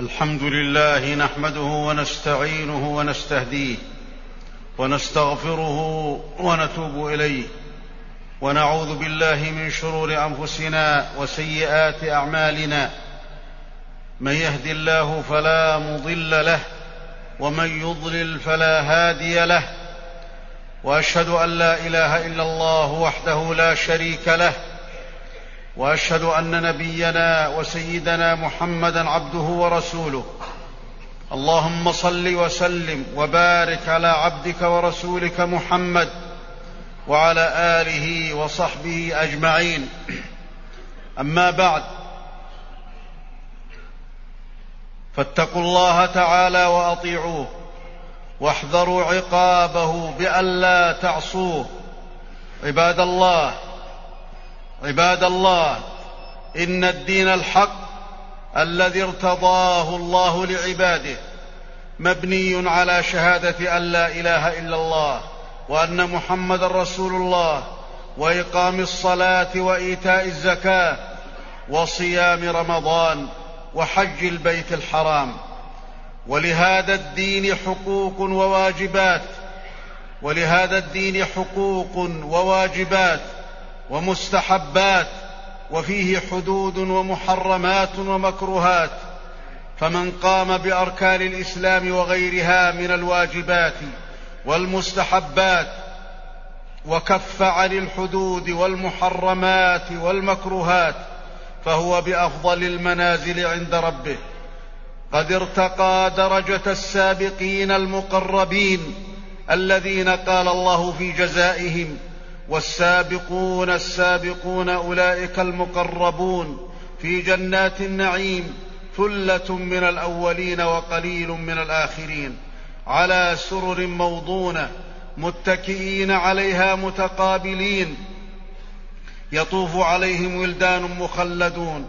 الحمد لله نحمده ونستعينه ونستهديه ونستغفره ونتوب إليه، ونعوذ بالله من شرور أنفسنا وسيئات أعمالنا. من يهد الله فلا مضل له، ومن يضلل فلا هادي له، وأشهد أن لا إله إلا الله وحده لا شريك له، وأشهد أن نبينا وسيدنا محمدًا عبده ورسوله. اللهم صل وسلم وبارك على عبدك ورسولك محمد وعلى آله وصحبه أجمعين. أما بعد، فاتقوا الله تعالى وأطيعوه، واحذروا عقابه بألا تعصوه. عباد الله، إن الدين الحق الذي ارتضاه الله لعباده مبني على شهادة أن لا إله إلا الله وأن محمد رسول الله، وإقام الصلاة وإيتاء الزكاة وصيام رمضان وحج البيت الحرام. ولهذا الدين حقوق وواجبات ومستحبات، وفيه حدود ومحرمات ومكروهات. فمن قام بأركان الإسلام وغيرها من الواجبات والمستحبات وكف عن الحدود والمحرمات والمكروهات فهو بأفضل المنازل عند ربه، قد ارتقى درجة السابقين المقربين الذين قال الله في جزائهم: والسابقون السابقون أولئك المقربون في جنات النعيم ثلة من الأولين وقليل من الآخرين، على سرر موضونة متكئين عليها متقابلين، يطوف عليهم ولدان مخلدون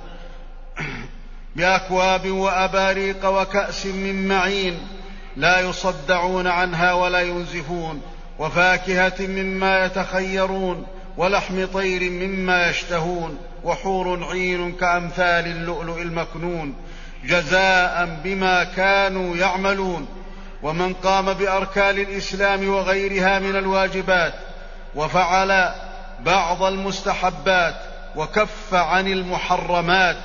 بأكواب وأباريق وكأس من معين، لا يصدعون عنها ولا ينزفون، وفاكهة مما يتخيرون، ولحم طير مما يشتهون، وحور عين كأمثال اللؤلؤ المكنون، جزاء بما كانوا يعملون. ومن قام بأركان الإسلام وغيرها من الواجبات وفعل بعض المستحبات وكف عن المحرمات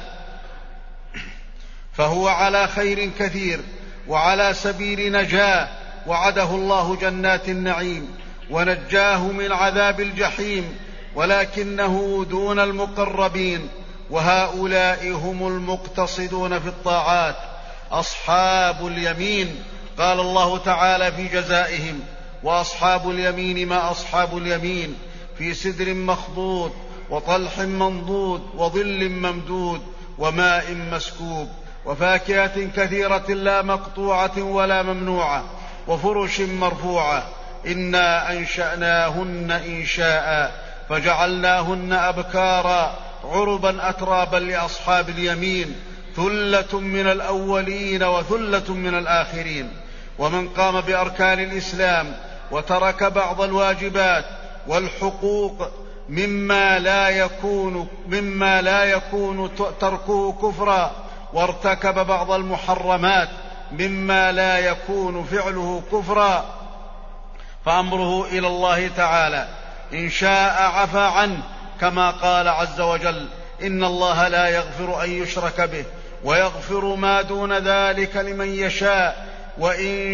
فهو على خير كثير وعلى سبيل نجاة، وعده الله جنات النعيم ونجاه من عذاب الجحيم، ولكنه دون المقربين، وهؤلاء هم المقتصدون في الطاعات، أصحاب اليمين. قال الله تعالى في جزائهم: وأصحاب اليمين ما أصحاب اليمين، في سدر مخضود وطلح منضود وظل ممدود وماء مسكوب، وفاكهة كثيرة لا مقطوعة ولا ممنوعة، وفرش مرفوعة. إنا أنشأناهن إنشاء فجعلناهن أبكارا عربا أترابا لأصحاب اليمين، ثلة من الأولين وثلة من الآخرين. ومن قام بأركان الإسلام وترك بعض الواجبات والحقوق مما لا يكون تركه كفرا، وارتكب بعض المحرمات مما لا يكون فعله كفرا، فأمره إلى الله تعالى، إن شاء عفا عنه، كما قال عز وجل: إن الله لا يغفر أن يشرك به ويغفر ما دون ذلك لمن يشاء، وإن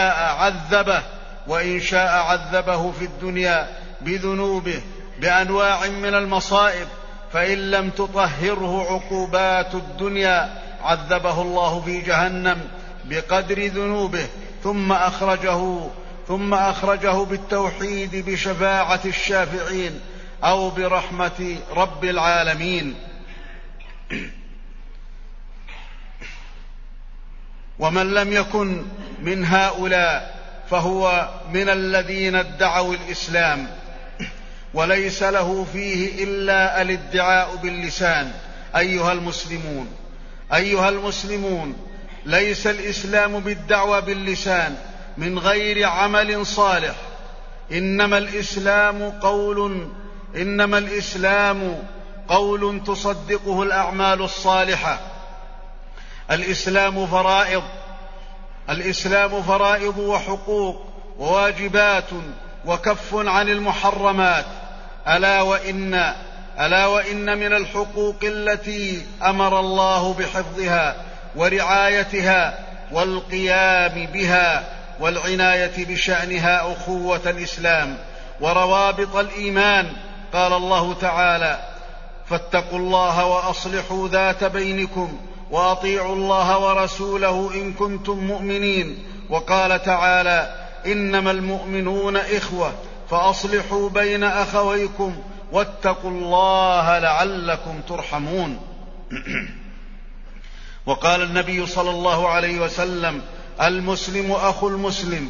شاء عذبه في الدنيا بذنوبه بأنواع من المصائب، فإن لم تطهره عقوبات الدنيا عذبه الله في جهنم بقدر ذنوبه، ثم أخرجه بالتوحيد بشفاعة الشافعين أو برحمة رب العالمين. ومن لم يكن من هؤلاء فهو من الذين ادعوا الإسلام وليس له فيه إلا الادعاء باللسان. أيها المسلمون، ليس الإسلام بالدعوى باللسان من غير عمل صالح، إنما الإسلام قول تصدقه الأعمال الصالحة، الإسلام فرائض وحقوق وواجبات وكف عن المحرمات. ألا وإن من الحقوق التي أمر الله بحفظها ورعايتها والقيام بها والعناية بشأنها أخوة الإسلام وروابط الإيمان. قال الله تعالى: فاتقوا الله وأصلحوا ذات بينكم وأطيعوا الله ورسوله إن كنتم مؤمنين. وقال تعالى: إنما المؤمنون إخوة فأصلحوا بين أخويكم واتقوا الله لعلكم ترحمون. وقال النبي صلى الله عليه وسلم: المسلم أخو المسلم.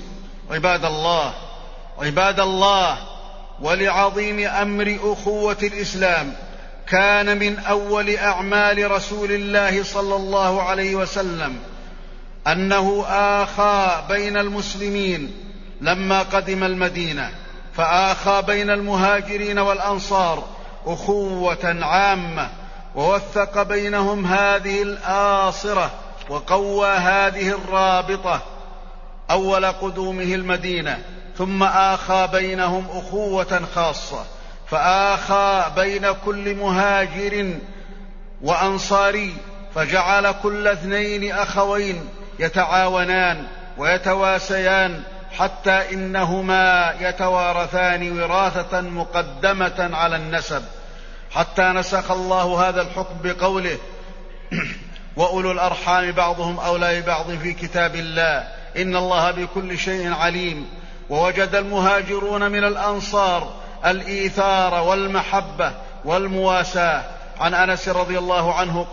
عباد الله، ولعظيم أمر أخوة الإسلام كان من أول أعمال رسول الله صلى الله عليه وسلم أنه آخى بين المسلمين لما قدم المدينة، فآخى بين المهاجرين والأنصار أخوة عامة، ووثق بينهم هذه الآصرة وقوى هذه الرابطة أول قدومه المدينة، ثم آخى بينهم أخوة خاصة، فآخى بين كل مهاجر وأنصاري، فجعل كل اثنين أخوين يتعاونان ويتواسيان، حتى إنهما يتوارثان وراثة مقدمة على النسب، حتى نسخ الله هذا الحكم بقوله: وأولو الأرحام بعضهم أولى ببعض في كتاب الله إن الله بكل شيء عليم. ووجد المهاجرون من الأنصار الإيثار والمحبة والمواساة. عن أنس رضي الله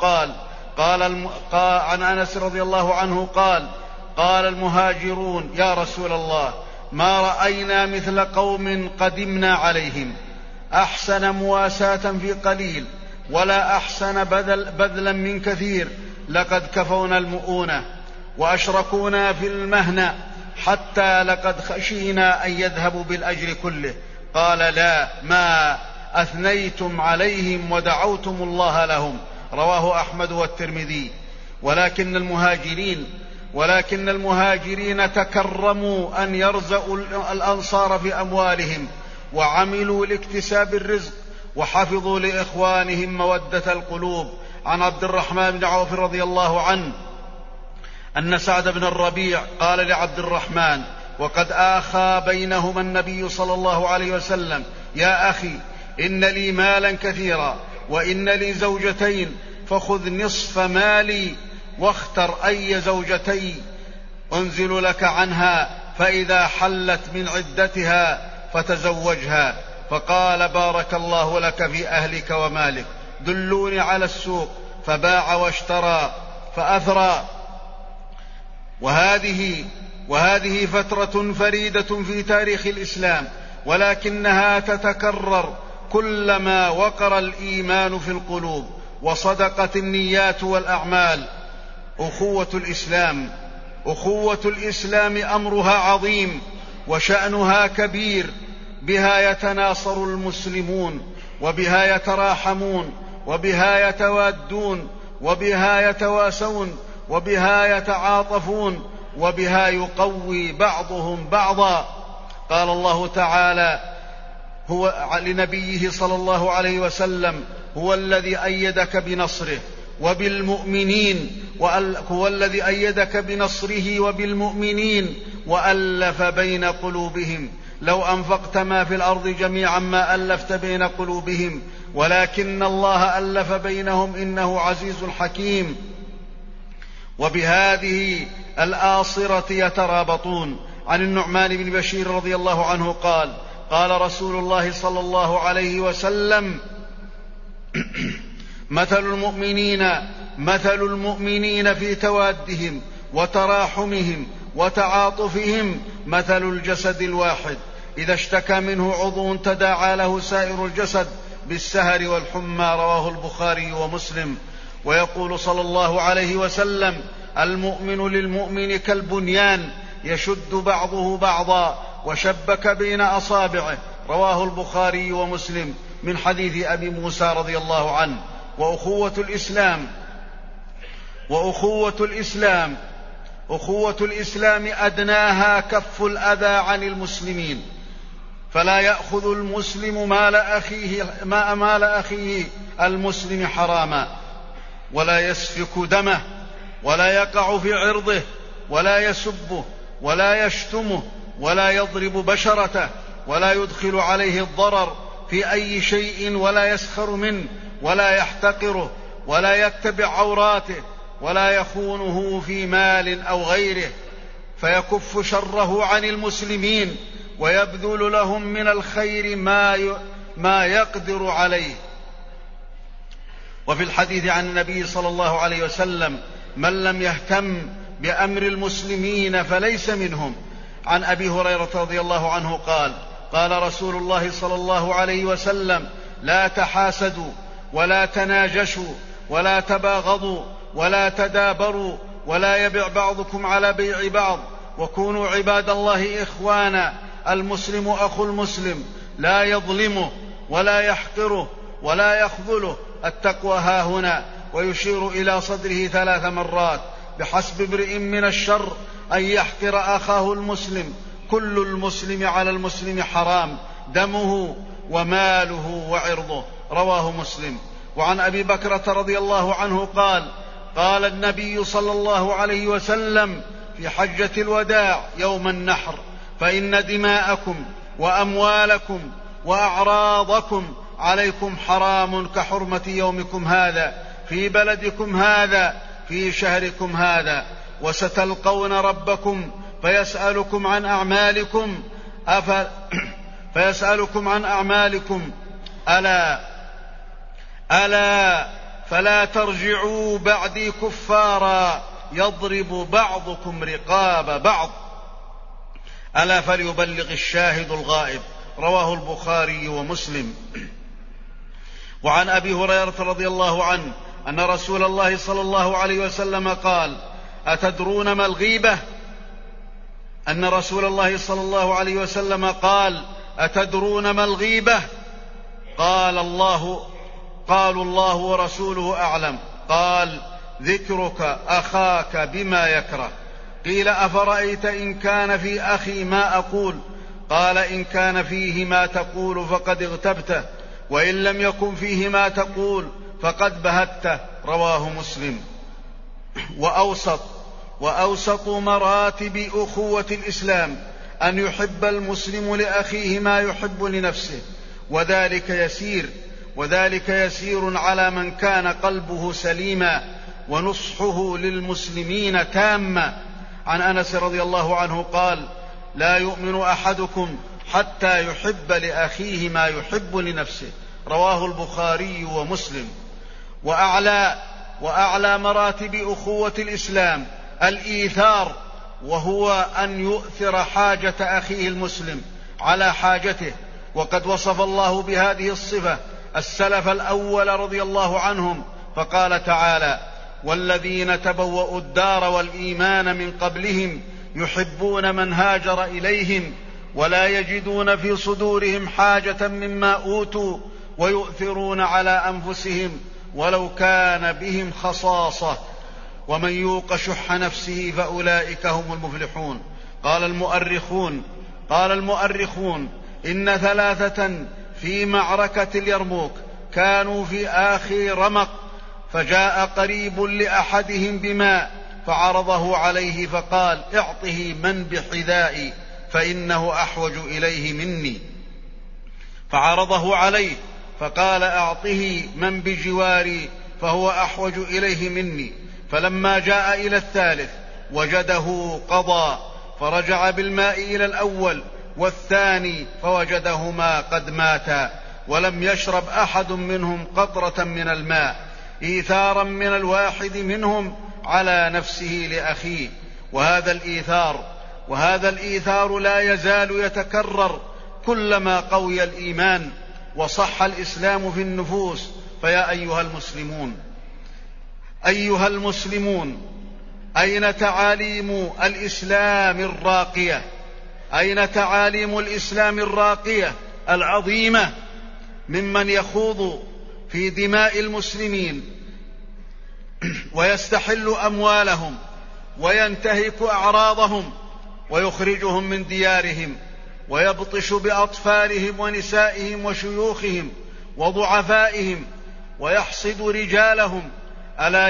عنه قال المهاجرون: يا رسول الله، ما رأينا مثل قوم قدمنا عليهم أحسن مواساة في قليل ولا أحسن بذلا من كثير، لقد كفونا المؤونة وأشركونا في المهنة، حتى لقد خشينا أن يذهبوا بالأجر كله. قال: لا، ما أثنيتم عليهم ودعوتم الله لهم. رواه أحمد والترمذي. ولكن المهاجرين تكرموا أن يرزقوا الأنصار في أموالهم، وعملوا لاكتساب الرزق، وحفظوا لإخوانهم مودة القلوب. عن عبد الرحمن بن عوف رضي الله عنه أن سعد بن الربيع قال لعبد الرحمن وقد آخى بينهما النبي صلى الله عليه وسلم: يا أخي، إن لي مالا كثيرا وإن لي زوجتين، فخذ نصف مالي واختر أي زوجتي أنزل لك عنها، فإذا حلت من عدتها فتزوجها. فقال: بارك الله لك في أهلك ومالك، دلوني على السوق. فباع واشترى فأثرى. وهذه فترة فريدة في تاريخ الإسلام، ولكنها تتكرر كلما وقر الإيمان في القلوب وصدقت النيات والأعمال. أخوة الإسلام أمرها عظيم وشأنها كبير، بها يتناصر المسلمون، وبها يتراحمون، وبها يتوادون، وبها يتواسون، وبها يتعاطفون، وبها يقوي بعضهم بعضا. قال الله تعالى لنبيه صلى الله عليه وسلم: هو الذي أيدك بنصره وبالمؤمنين، هو الذي أيدك بنصره وبالمؤمنين وألف بين قلوبهم، لو أنفقت ما في الأرض جميعا ما ألفت بين قلوبهم ولكن الله ألف بينهم إنه عزيز حكيم. وبهذه الآصرة يترابطون. عن النعمان بن بشير رضي الله عنه قال: قال رسول الله صلى الله عليه وسلم: مثل المؤمنين في توادهم وتراحمهم وتعاطفهم مثل الجسد الواحد، إذا اشتكى منه عضو تداعى له سائر الجسد بالسهر والحمى. رواه البخاري ومسلم. ويقول صلى الله عليه وسلم: المؤمن للمؤمن كالبنيان يشد بعضه بعضا وشبك بين أصابعه. رواه البخاري ومسلم من حديث أبي موسى رضي الله عنه. وأخوة الإسلام أخوة الإسلام أدناها كف الأذى عن المسلمين، فلا يأخذ المسلم مال أخيه المسلم حراما، ولا يسفك دمه، ولا يقع في عرضه، ولا يسبه، ولا يشتمه، ولا يضرب بشرته، ولا يدخل عليه الضرر في أي شيء، ولا يسخر منه، ولا يحتقره، ولا يتبع عوراته، ولا يخونه في مال أو غيره، فيكف شره عن المسلمين ويبذل لهم من الخير ما يقدر عليه. وفي الحديث عن النبي صلى الله عليه وسلم: من لم يهتم بأمر المسلمين فليس منهم. عن أبي هريرة رضي الله عنه قال: قال رسول الله صلى الله عليه وسلم: لا تحاسدوا، ولا تناجشوا، ولا تباغضوا، ولا تدابروا، ولا يبع بعضكم على بيع بعض، وكونوا عباد الله إخوانا. المسلم أخو المسلم، لا يظلمه، ولا يحقره، ولا يخذله. التقوى هاهنا. ويشير إلى صدره 3 مرات: بحسب امرئ من الشر أن يحقر أخاه المسلم. كل المسلم على المسلم حرام، دمه وماله وعرضه. رواه مسلم. وعن أبي بكرة رضي الله عنه قال: قال النبي صلى الله عليه وسلم في حجة الوداع يوم النحر: فإن دماءكم وأموالكم وأعراضكم عليكم حرام كحرمة يومكم هذا في بلدكم هذا في شهركم هذا، وستلقون ربكم فيسألكم عن أعمالكم ألا فلا ترجعوا بعدي كفارا يضرب بعضكم رقاب بعض، ألا فليبلغ الشاهد الغائب. رواه البخاري ومسلم. وعن أبي هريرة رضي الله عنه أن رسول الله صلى الله عليه وسلم قال: أتدرون ما الغيبة؟ أن رسول الله صلى الله عليه وسلم قال: أتدرون ما الغيبة؟ قالوا الله ورسوله أعلم. قال: ذكرك أخاك بما يكره. قيل: أفرأيت إن كان في أخي ما أقول؟ قال: إن كان فيه ما تقول فقد اغتبته، وإن لم يكن فيه ما تقول فقد بهته. رواه مسلم. وأوسط مراتب أخوة الإسلام أن يحب المسلم لأخيه ما يحب لنفسه، وذلك يسير على من كان قلبه سليما ونصحه للمسلمين تاما. عن أنس رضي الله عنه قال: لا يؤمن أحدكم حتى يحب لأخيه ما يحب لنفسه. رواه البخاري ومسلم. وأعلى مراتب أخوة الإسلام الإيثار، وهو أن يؤثر حاجة أخيه المسلم على حاجته. وقد وصف الله بهذه الصفة السلف الأول رضي الله عنهم، فقال تعالى: والذين تبوأوا الدار والإيمان من قبلهم يحبون من هاجر إليهم ولا يجدون في صدورهم حاجة مما أوتوا ويؤثرون على أنفسهم ولو كان بهم خصاصة ومن يوق شح نفسه فأولئك هم المفلحون. قال المؤرخون: إن 3 في معركة اليرموك كانوا في آخر رمق، فجاء قريب لأحدهم بماء فعرضه عليه فقال: اعطه من بحذائي فإنه أحوج إليه مني. فعرضه عليه فقال: أعطه من بجواري فهو أحوج إليه مني. فلما جاء إلى الثالث وجده قضى، فرجع بالماء إلى الأول والثاني فوجدهما قد ماتا، ولم يشرب أحد منهم قطرة من الماء، إيثارا من الواحد منهم على نفسه لأخيه. وهذا الإيثار لا يزال يتكرر كلما قوي الإيمان وصح الإسلام في النفوس. فيا أيها المسلمون، أين تعاليم الإسلام الراقية العظيمة ممن يخوض في دماء المسلمين ويستحل أموالهم وينتهك أعراضهم ويخرجهم من ديارهم ويبطش بأطفالهم ونسائهم وشيوخهم وضعفائهم ويحصد رجالهم. ألا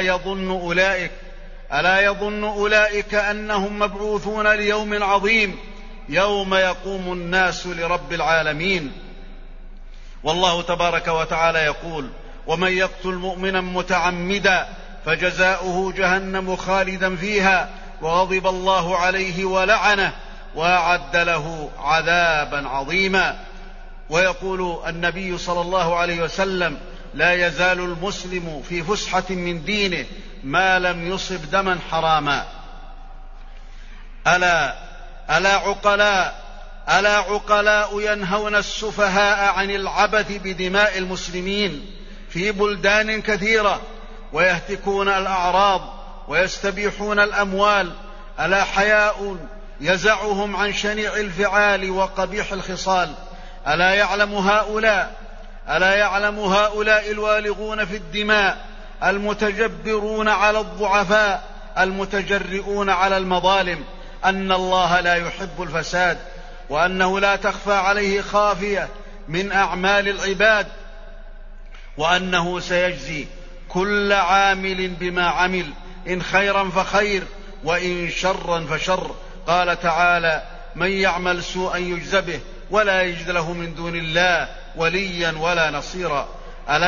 يظن أولئك أنهم مبعوثون ليوم عظيم يوم يقوم الناس لرب العالمين. والله تبارك وتعالى يقول: ومن يقتل مؤمنا متعمدا فجزاؤه جهنم خالدا فيها وغضب الله عليه ولعنه وأعد له عذابا عظيما. ويقول النبي صلى الله عليه وسلم: لا يزال المسلم في فسحة من دينه ما لم يصب دما حراما. ألا عقلاء ينهون السفهاء عن العبث بدماء المسلمين في بلدان كثيرة ويهتكون الأعراض ويستبيحون الأموال. ألا حياء يزعهم عن شنيع الفعال وقبيح الخصال. ألا يعلم هؤلاء الوالغون في الدماء المتجبرون على الضعفاء المتجرئون على المظالم أن الله لا يحب الفساد، وأنه لا تخفى عليه خافية من أعمال العباد، وأنه سيجزي كل عامل بما عمل، إن خيرا فخير وإن شرا فشر. قال تعالى: من يعمل سوءا يجز به ولا يجد له من دون الله وليا ولا نصيرا. ألا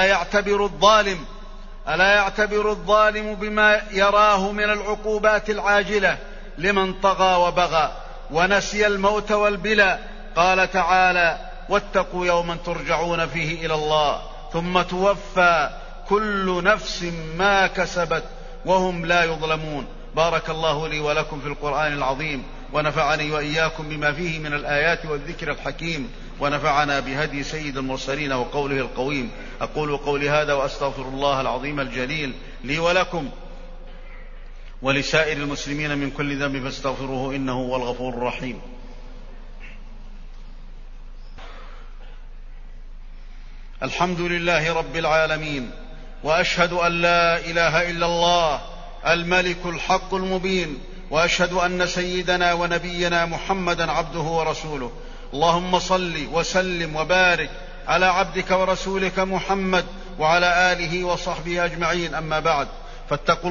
يعتبر الظالم بما يراه من العقوبات العاجلة لمن طغى وبغى ونسي الموت والبلى. قال تعالى: واتقوا يوما ترجعون فيه إلى الله ثم توفى كل نفس ما كسبت وهم لا يظلمون. بارك الله لي ولكم في القرآن العظيم، ونفعني وإياكم بما فيه من الآيات والذكر الحكيم، ونفعنا بهدي سيد المرسلين وقوله القويم. أقول قولي هذا وأستغفر الله العظيم الجليل لي ولكم ولسائر المسلمين من كل ذنب فاستغفروه إنه هو الغفور الرحيم. الحمد لله رب العالمين، وأشهد أن لا إله إلا الله الملك الحق المبين، وأشهد أن سيدنا ونبينا محمدا عبده ورسوله. اللهم صل وسلم وبارك على عبدك ورسولك محمد وعلى آله وصحبه أجمعين. أما بعد، فاتقوا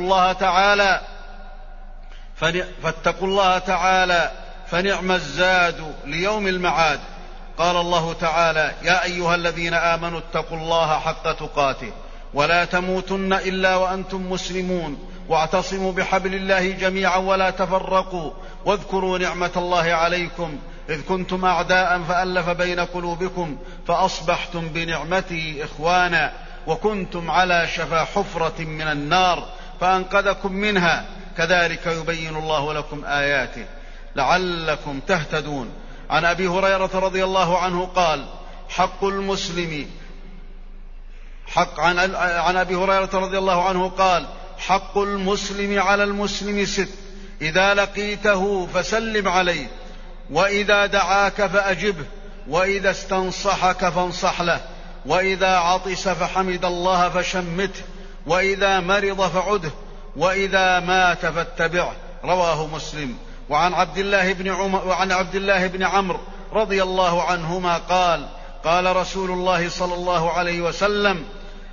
الله تعالى فنعم الزاد ليوم المعاد. قال الله تعالى: يا أيها الذين آمنوا اتقوا الله حق تقاته ولا تموتن إلا وأنتم مسلمون، واعتصموا بحبل الله جميعا ولا تفرقوا، واذكروا نعمة الله عليكم إذ كنتم أعداء فألف بين قلوبكم فأصبحتم بنعمته إخوانا، وكنتم على شفا حفرة من النار فأنقذكم منها، كذلك يبين الله لكم آياته لعلكم تهتدون. عن أبي هريرة رضي الله عنه قال: عن أبي هريرة رضي الله عنه قال: حق المسلم على المسلم 6: إذا لقيته فسلم عليه، وإذا دعاك فأجبه، وإذا استنصحك فانصح له، وإذا عطس فحمد الله فشمته، وإذا مرض فعده، وإذا مات فاتبعه. رواه مسلم. وعن عبد الله بن عمرو رضي الله عنهما قال: قال رسول الله صلى الله عليه وسلم: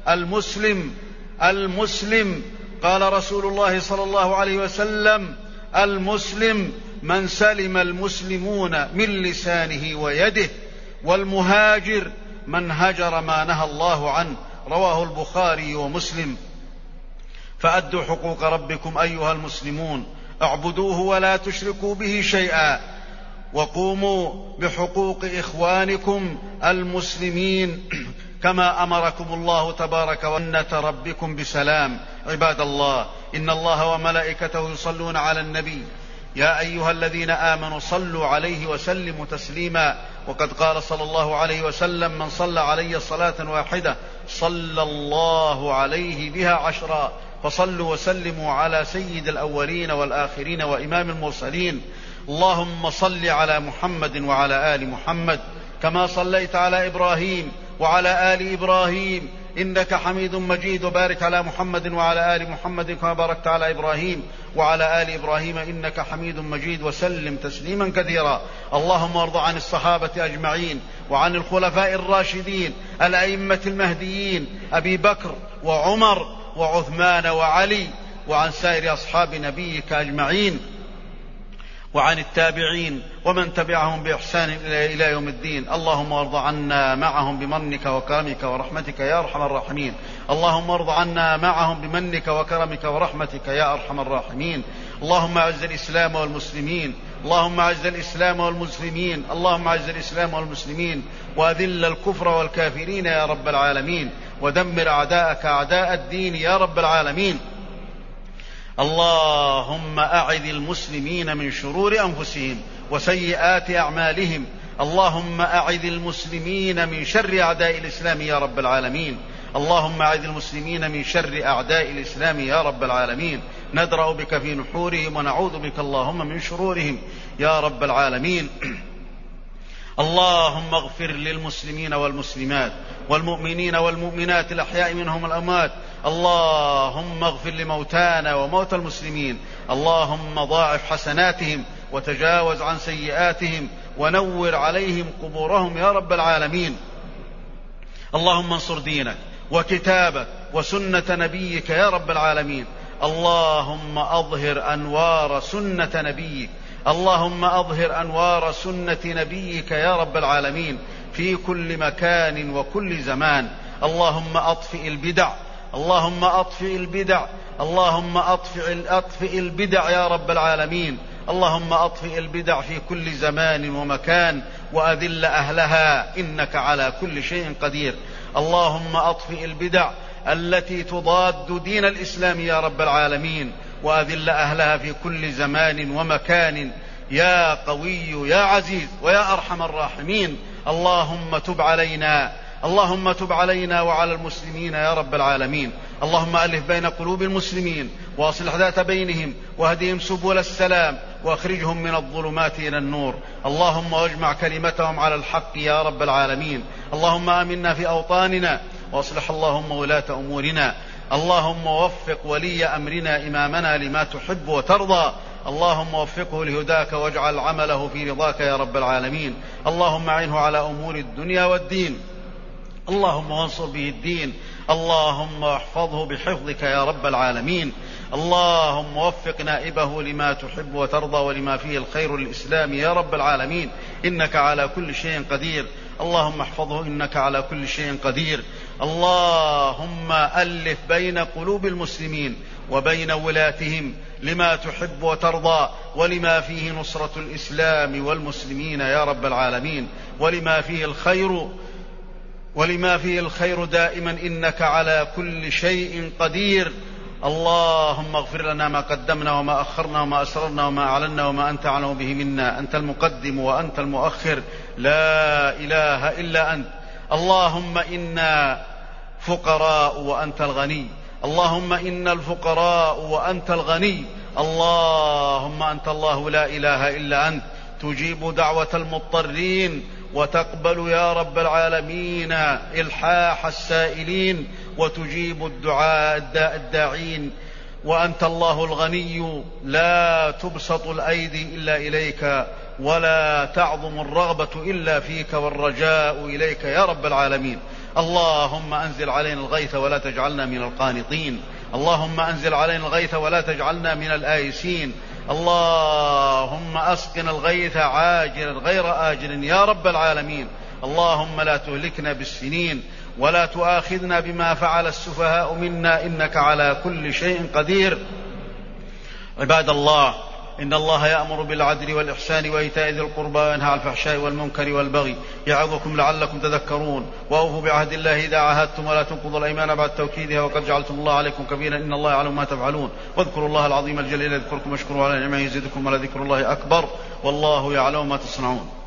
المسلم من سلم المسلمون من لسانه ويده، والمهاجر من هجر ما نهى الله عنه. رواه البخاري ومسلم. فأدوا حقوق ربكم أيها المسلمون، اعبدوه ولا تشركوا به شيئا، وقوموا بحقوق إخوانكم المسلمين كما أمركم الله تبارك وسنة ربكم بسلام. عباد الله، إن الله وملائكته يصلون على النبي، يا أيها الذين آمنوا صلوا عليه وسلموا تسليما. وقد قال صلى الله عليه وسلم: من صلى علي صلاة واحدة صلى الله عليه بها 10. فصلوا وسلموا على سيد الأولين والآخرين وإمام المرسلين. اللهم صل على محمد وعلى آل محمد كما صليت على إبراهيم وعلى آل إبراهيم إنك حميد مجيد. وبارك على محمد وعلى آل محمد كما باركت على إبراهيم وعلى آل إبراهيم إنك حميد مجيد، وسلم تسليما كثيرا. اللهم وارض عن الصحابة أجمعين وعن الخلفاء الراشدين الأئمة المهديين أبي بكر وعمر وعثمان وعلي، وعن سائر أصحاب نبيك أجمعين، وعن التابعين ومن تبعهم بإحسان إلى يوم الدين. اللهم وارض عنا معهم بمنك وكرمك ورحمتك يا أرحم الراحمين. اللهم وارض عنا معهم بمنك وكرمك ورحمتك يا أرحم الراحمين. اللهم أعز الإسلام والمسلمين، اللهم أعز الإسلام والمسلمين، اللهم أعز الإسلام والمسلمين، وأذل الكفر والكافرين يا رب العالمين، ودمر أعداءك أعداء الدين يا رب العالمين. اللهم أعذ المسلمين من شرور أنفسهم وسيئات أعمالهم. اللهم أعذ المسلمين من شر أعداء الإسلام يا رب العالمين. اللهم أعذ المسلمين من شر أعداء الإسلام يا رب العالمين. ندرأ بك في نحورهم ونعوذ بك اللهم من شرورهم يا رب العالمين. اللهم اغفر للمسلمين والمسلمات والمؤمنين والمؤمنات الأحياء منهم الأموات. اللهم اغفر لموتانا وموتى المسلمين. اللهم ضاعف حسناتهم وتجاوز عن سيئاتهم ونور عليهم قبورهم يا رب العالمين. اللهم انصر دينك وكتابك وسنة نبيك يا رب العالمين. اللهم أظهر أنوار سنة نبيك، اللهم أظهر أنوار سنة نبيك يا رب العالمين في كل مكان وكل زمان. اللهم أطفئ البدع، اللهم أطفئ البدع، اللهم أطفئ البدع يا رب العالمين. اللهم أطفئ البدع في كل زمان ومكان وأذل أهلها إنك على كل شيء قدير. اللهم أطفئ البدع التي تضاد دين الإسلام يا رب العالمين وأذل أهلها في كل زمان ومكان يا قوي يا عزيز ويا أرحم الراحمين. اللهم تب علينا، اللهم تب علينا وعلى المسلمين يا رب العالمين. اللهم ألف بين قلوب المسلمين وأصلح ذات بينهم واهدهم سبل السلام وأخرجهم من الظلمات إلى النور. اللهم واجمع كلمتهم على الحق يا رب العالمين. اللهم آمنا في أوطاننا وأصلح اللهم ولاة أمورنا. اللهم وفق ولي أمرنا إمامنا لما تحب وترضى. اللهم وفقه لهداك واجعل عمله في رضاك يا رب العالمين. اللهم أعنه على أمور الدنيا والدين. اللهم وانصر به الدين. اللهم احفظه بحفظك يا رب العالمين. اللهم وفق نائبه لما تحب وترضى ولما فيه الخير للإسلام يا رب العالمين إنك على كل شيء قدير. اللهم احفظه إنك على كل شيء قدير. اللهم ألف بين قلوب المسلمين وبين ولاتهم لما تحب وترضى ولما فيه نصرة الإسلام والمسلمين يا رب العالمين ولما فيه الخير دائما إنك على كل شيء قدير. اللهم اغفر لنا ما قدمنا وما أخرنا وما أسررنا وما أعلنا وما أنت أعلم به منا. أنت المقدم وأنت المؤخر، لا إله إلا أنت. اللهم إنا فقراء وأنت الغني، اللهم إنا الفقراء وأنت الغني. اللهم أنت الله لا إله إلا أنت، تجيب دعوة المضطرين وتقبل يا رب العالمين إلحاح السائلين وتجيب الدعاء الداعين. وأنت الله الغني لا تبسط الأيدي إلا إليك ولا تعظم الرغبة إلا فيك والرجاء إليك يا رب العالمين. اللهم أنزل علينا الغيث ولا تجعلنا من القانطين. اللهم أنزل علينا الغيث ولا تجعلنا من الآيسين. اللهم أسقنا الغيث عاجلا غير آجل يا رب العالمين. اللهم لا تهلكنا بالسنين ولا تؤاخذنا بما فعل السفهاء منا إنك على كل شيء قدير. عباد الله، إن الله يأمر بالعدل والإحسان وإيتاء ذي القربى وينهى عن الفحشاء والمنكر والبغي يعظكم لعلكم تذكرون. وأوفوا بعهد الله إذا عاهدتم ولا تنقضوا الأيمان بعد توكيدها وقد جعلتم الله عليكم كبيرا إن الله يعلم ما تفعلون. واذكروا الله العظيم الجليل يذكركم واشكروا على نعمه يزدكم ولذكر الله أكبر والله يعلم ما تصنعون.